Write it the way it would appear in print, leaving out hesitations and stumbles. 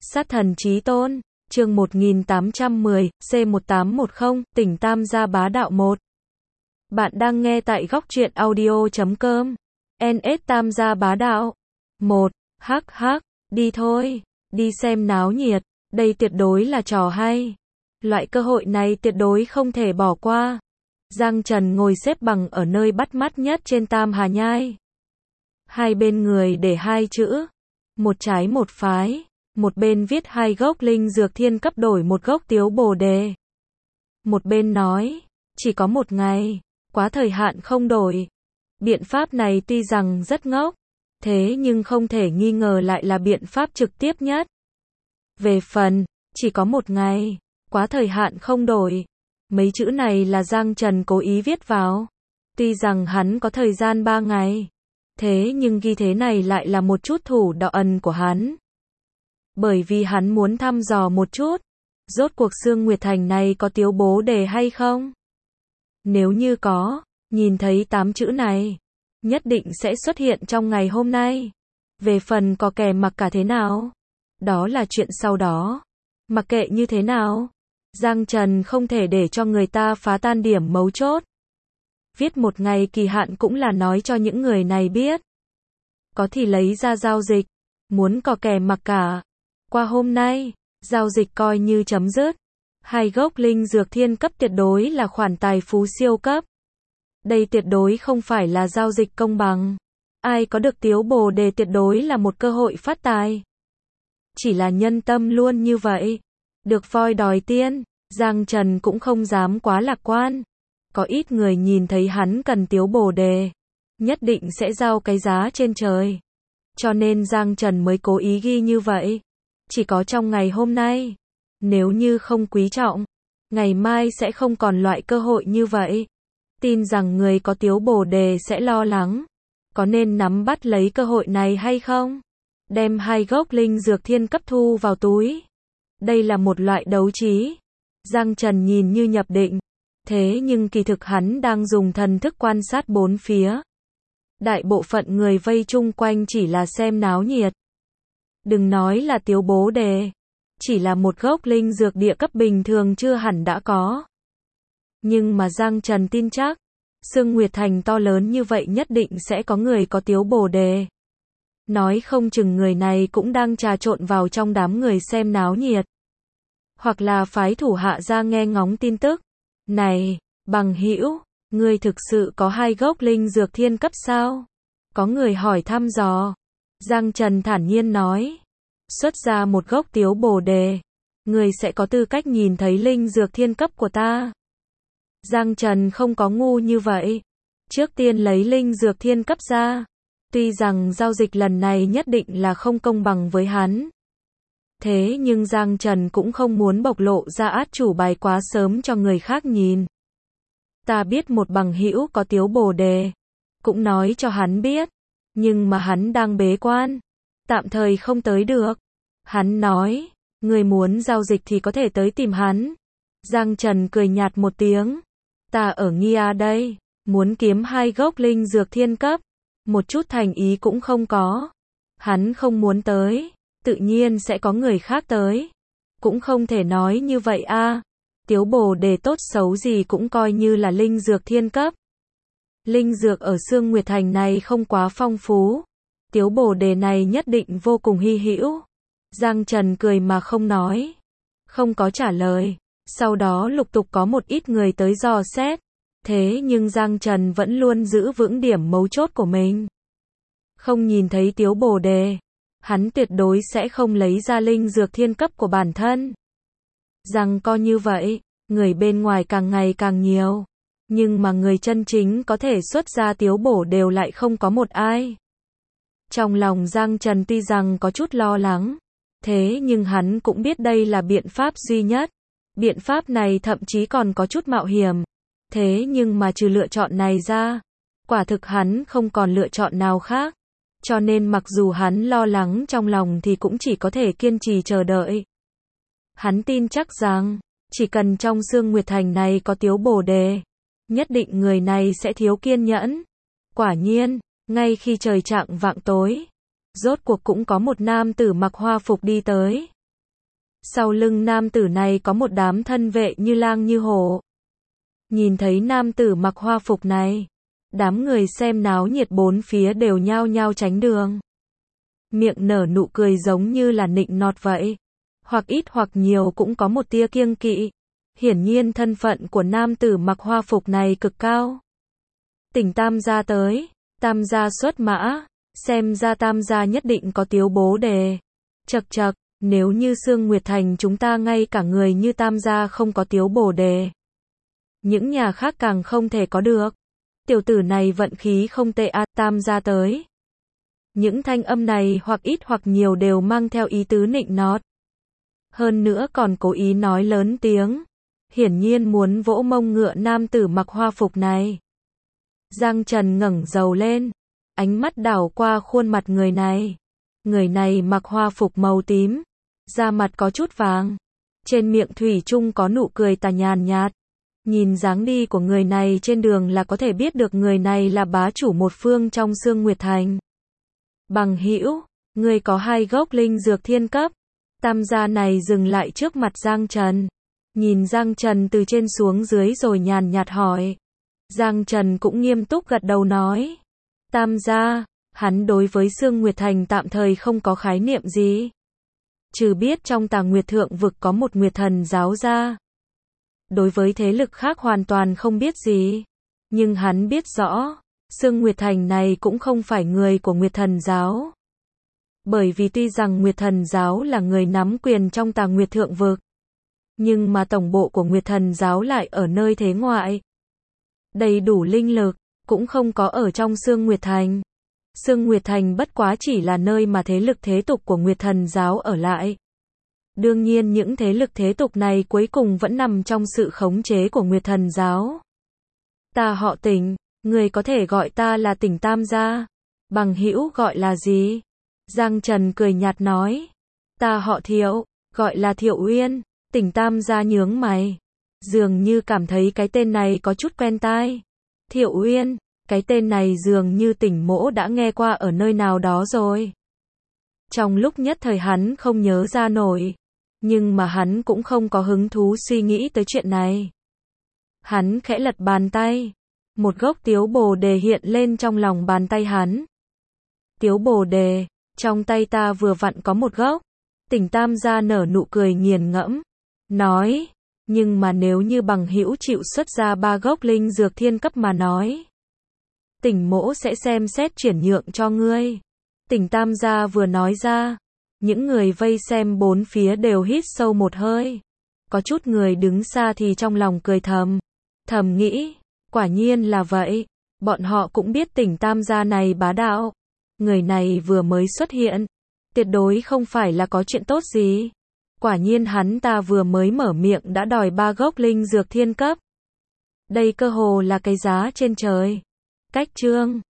Sát thần chí tôn, chương 1810, C1810, tỉnh Tam gia bá đạo 1. Bạn đang nghe tại góc truyện audio.com. NS Tam gia bá đạo 1. Hắc hắc, đi thôi, đi xem náo nhiệt, đây tuyệt đối là trò hay. Loại cơ hội này tuyệt đối không thể bỏ qua. Giang Trần ngồi xếp bằng ở nơi bắt mắt nhất trên Tam Hà Nhai. Hai bên người để hai chữ, một trái một phái, một bên viết hai gốc linh dược thiên cấp đổi một gốc tiếu bồ đề. Một bên nói, chỉ có một ngày, quá thời hạn không đổi. Biện pháp này tuy rằng rất ngốc, thế nhưng không thể nghi ngờ lại là biện pháp trực tiếp nhất. Về phần, chỉ có một ngày, quá thời hạn không đổi. Mấy chữ này là Giang Trần cố ý viết vào. Tuy rằng hắn có thời gian 3 ngày, thế nhưng ghi thế này lại là một chút thủ đạo ẩn của hắn. Bởi vì hắn muốn thăm dò một chút, rốt cuộc Sương Nguyệt Thành này có tiếu bố đề hay không? Nếu như có, nhìn thấy 8 chữ này, nhất định sẽ xuất hiện trong ngày hôm nay. Về phần có kẻ mặc cả thế nào, đó là chuyện sau đó. Mặc kệ như thế nào, Giang Trần không thể để cho người ta phá tan điểm mấu chốt. Viết một ngày kỳ hạn cũng là nói cho những người này biết. Có thì lấy ra giao dịch, muốn có kẻ mặc cả. Qua hôm nay, giao dịch coi như chấm dứt. Hai gốc linh dược thiên cấp tuyệt đối là khoản tài phú siêu cấp. Đây tuyệt đối không phải là giao dịch công bằng. Ai có được tiếu bồ đề tuyệt đối là một cơ hội phát tài. Chỉ là nhân tâm luôn như vậy. Được voi đòi tiên, Giang Trần cũng không dám quá lạc quan. Có ít người nhìn thấy hắn cần tiếu bồ đề, nhất định sẽ giao cái giá trên trời. Cho nên Giang Trần mới cố ý ghi như vậy. Chỉ có trong ngày hôm nay. Nếu như không quý trọng, ngày mai sẽ không còn loại cơ hội như vậy. Tin rằng người có tiếu bồ đề sẽ lo lắng. Có nên nắm bắt lấy cơ hội này hay không? Đem hai gốc linh dược thiên cấp thu vào túi. Đây là một loại đấu trí. Giang Trần nhìn như nhập định. Thế nhưng kỳ thực hắn đang dùng thần thức quan sát bốn phía. Đại bộ phận người vây chung quanh chỉ là xem náo nhiệt. Đừng nói là tiếu bố đề. Chỉ là một gốc linh dược địa cấp bình thường chưa hẳn đã có. Nhưng mà Giang Trần tin chắc, Sương Nguyệt Thành to lớn như vậy nhất định sẽ có người có tiếu bồ đề. Nói không chừng người này cũng đang trà trộn vào trong đám người xem náo nhiệt. Hoặc là phái thủ hạ ra nghe ngóng tin tức. Này, bằng hữu, ngươi thực sự có hai gốc linh dược thiên cấp sao? Có người hỏi thăm dò. Giang Trần thản nhiên nói. Xuất ra một gốc tiếu bồ đề. Ngươi sẽ có tư cách nhìn thấy linh dược thiên cấp của ta. Giang Trần không có ngu như vậy. Trước tiên lấy linh dược thiên cấp ra. Tuy rằng giao dịch lần này nhất định là không công bằng với hắn. Thế nhưng Giang Trần cũng không muốn bộc lộ ra át chủ bài quá sớm cho người khác nhìn. Ta biết một bằng hữu có tiếu bồ đề. Cũng nói cho hắn biết. Nhưng mà hắn đang bế quan. Tạm thời không tới được. Hắn nói, người muốn giao dịch thì có thể tới tìm hắn. Giang Trần cười nhạt một tiếng. Ta ở Nghia đây. Muốn kiếm hai gốc linh dược thiên cấp. Một chút thành ý cũng không có. Hắn không muốn tới. Tự nhiên sẽ có người khác tới. Cũng không thể nói như vậy a. Tiếu bồ đề tốt xấu gì cũng coi như là linh dược thiên cấp. Linh dược ở Sương Nguyệt Thành này không quá phong phú. Tiếu bồ đề này nhất định vô cùng hy hữu. Giang Trần cười mà không nói. Không có trả lời. Sau đó lục tục có một ít người tới dò xét. Thế nhưng Giang Trần vẫn luôn giữ vững điểm mấu chốt của mình. Không nhìn thấy tiếu bồ đề. Hắn tuyệt đối sẽ không lấy ra linh dược thiên cấp của bản thân. Rằng co như vậy, người bên ngoài càng ngày càng nhiều. Nhưng mà người chân chính có thể xuất ra tiếu bổ đều lại không có một ai. Trong lòng Giang Trần tuy rằng có chút lo lắng. Thế nhưng hắn cũng biết đây là biện pháp duy nhất. Biện pháp này thậm chí còn có chút mạo hiểm. Thế nhưng mà trừ lựa chọn này ra, quả thực hắn không còn lựa chọn nào khác. Cho nên mặc dù hắn lo lắng trong lòng thì cũng chỉ có thể kiên trì chờ đợi. Hắn tin chắc rằng, chỉ cần trong Sương Nguyệt Thành này có tiếu bồ đề, nhất định người này sẽ thiếu kiên nhẫn. Quả nhiên, ngay khi trời chạng vạng tối, rốt cuộc cũng có một nam tử mặc hoa phục đi tới. Sau lưng nam tử này có một đám thân vệ như lang như hổ. Nhìn thấy nam tử mặc hoa phục này, đám người xem náo nhiệt bốn phía đều nhao nhao tránh đường. Miệng nở nụ cười giống như là nịnh nọt vậy. Hoặc ít hoặc nhiều cũng có một tia kiêng kỵ. Hiển nhiên thân phận của nam tử mặc hoa phục này cực cao. Tỉnh Tam gia tới, Tam gia xuất mã, xem ra Tam gia nhất định có tiếu bố đề. Chậc chậc, nếu như Sương Nguyệt Thành chúng ta ngay cả người như Tam gia không có tiếu bồ đề. Những nhà khác càng không thể có được. Tiểu tử này vận khí không tệ à, Tam gia tới. Những thanh âm này hoặc ít hoặc nhiều đều mang theo ý tứ nịnh nọt. Hơn nữa còn cố ý nói lớn tiếng. Hiển nhiên muốn vỗ mông ngựa nam tử mặc hoa phục này. Giang Trần ngẩng đầu lên, ánh mắt đảo qua khuôn mặt người này. Người này mặc hoa phục màu tím, da mặt có chút vàng, trên miệng thủy chung có nụ cười tà nhàn nhạt. Nhìn dáng đi của người này trên đường là có thể biết được người này là bá chủ một phương trong Sương Nguyệt Thành. Bằng hữu, người có 2 gốc linh dược thiên cấp. Tam gia này dừng lại trước mặt Giang Trần. Nhìn Giang Trần từ trên xuống dưới rồi nhàn nhạt hỏi. Giang Trần cũng nghiêm túc gật đầu nói. Tam gia, hắn đối với Sương Nguyệt Thành tạm thời không có khái niệm gì. Trừ biết trong Tà Nguyệt Thượng Vực có một Nguyệt Thần giáo ra. Đối với thế lực khác hoàn toàn không biết gì. Nhưng hắn biết rõ, Sương Nguyệt Thành này cũng không phải người của Nguyệt Thần giáo. Bởi vì tuy rằng Nguyệt Thần giáo là người nắm quyền trong Tà Nguyệt Thượng Vực, nhưng mà tổng bộ của Nguyệt Thần giáo lại ở nơi thế ngoại. Đầy đủ linh lực, cũng không có ở trong Sương Nguyệt Thành. Sương Nguyệt Thành bất quá chỉ là nơi mà thế lực thế tục của Nguyệt Thần giáo ở lại. Đương nhiên những thế lực thế tục này cuối cùng vẫn nằm trong sự khống chế của Nguyệt Thần giáo. Ta họ Tỉnh, người có thể gọi ta là Tỉnh Tam gia. Bằng hữu gọi là gì? Giang Trần cười nhạt nói. Ta họ Thiệu, gọi là Thiệu Uyên. Tỉnh Tam gia nhướng mày. Dường như cảm thấy cái tên này có chút quen tai. Thiệu Uyên, cái tên này dường như Tỉnh mỗ đã nghe qua ở nơi nào đó rồi. Trong lúc nhất thời hắn không nhớ ra nổi. Nhưng mà hắn cũng không có hứng thú suy nghĩ tới chuyện này. Hắn khẽ lật bàn tay. Một gốc tiếu bồ đề hiện lên trong lòng bàn tay hắn. Tiếu bồ đề, trong tay ta vừa vặn có một gốc. Tỉnh Tam gia nở nụ cười nghiền ngẫm. Nói, nhưng mà nếu như bằng hữu chịu xuất ra 3 gốc linh dược thiên cấp mà nói. Tỉnh mỗ sẽ xem xét chuyển nhượng cho ngươi. Tỉnh Tam gia vừa nói ra. Những người vây xem bốn phía đều hít sâu một hơi. Có chút người đứng xa thì trong lòng cười thầm. Thầm nghĩ, quả nhiên là vậy. Bọn họ cũng biết Tỉnh Tam gia này bá đạo. Người này vừa mới xuất hiện. Tuyệt đối không phải là có chuyện tốt gì. Quả nhiên hắn ta vừa mới mở miệng đã đòi 3 gốc linh dược thiên cấp. Đây cơ hồ là cái giá trên trời. Cách chương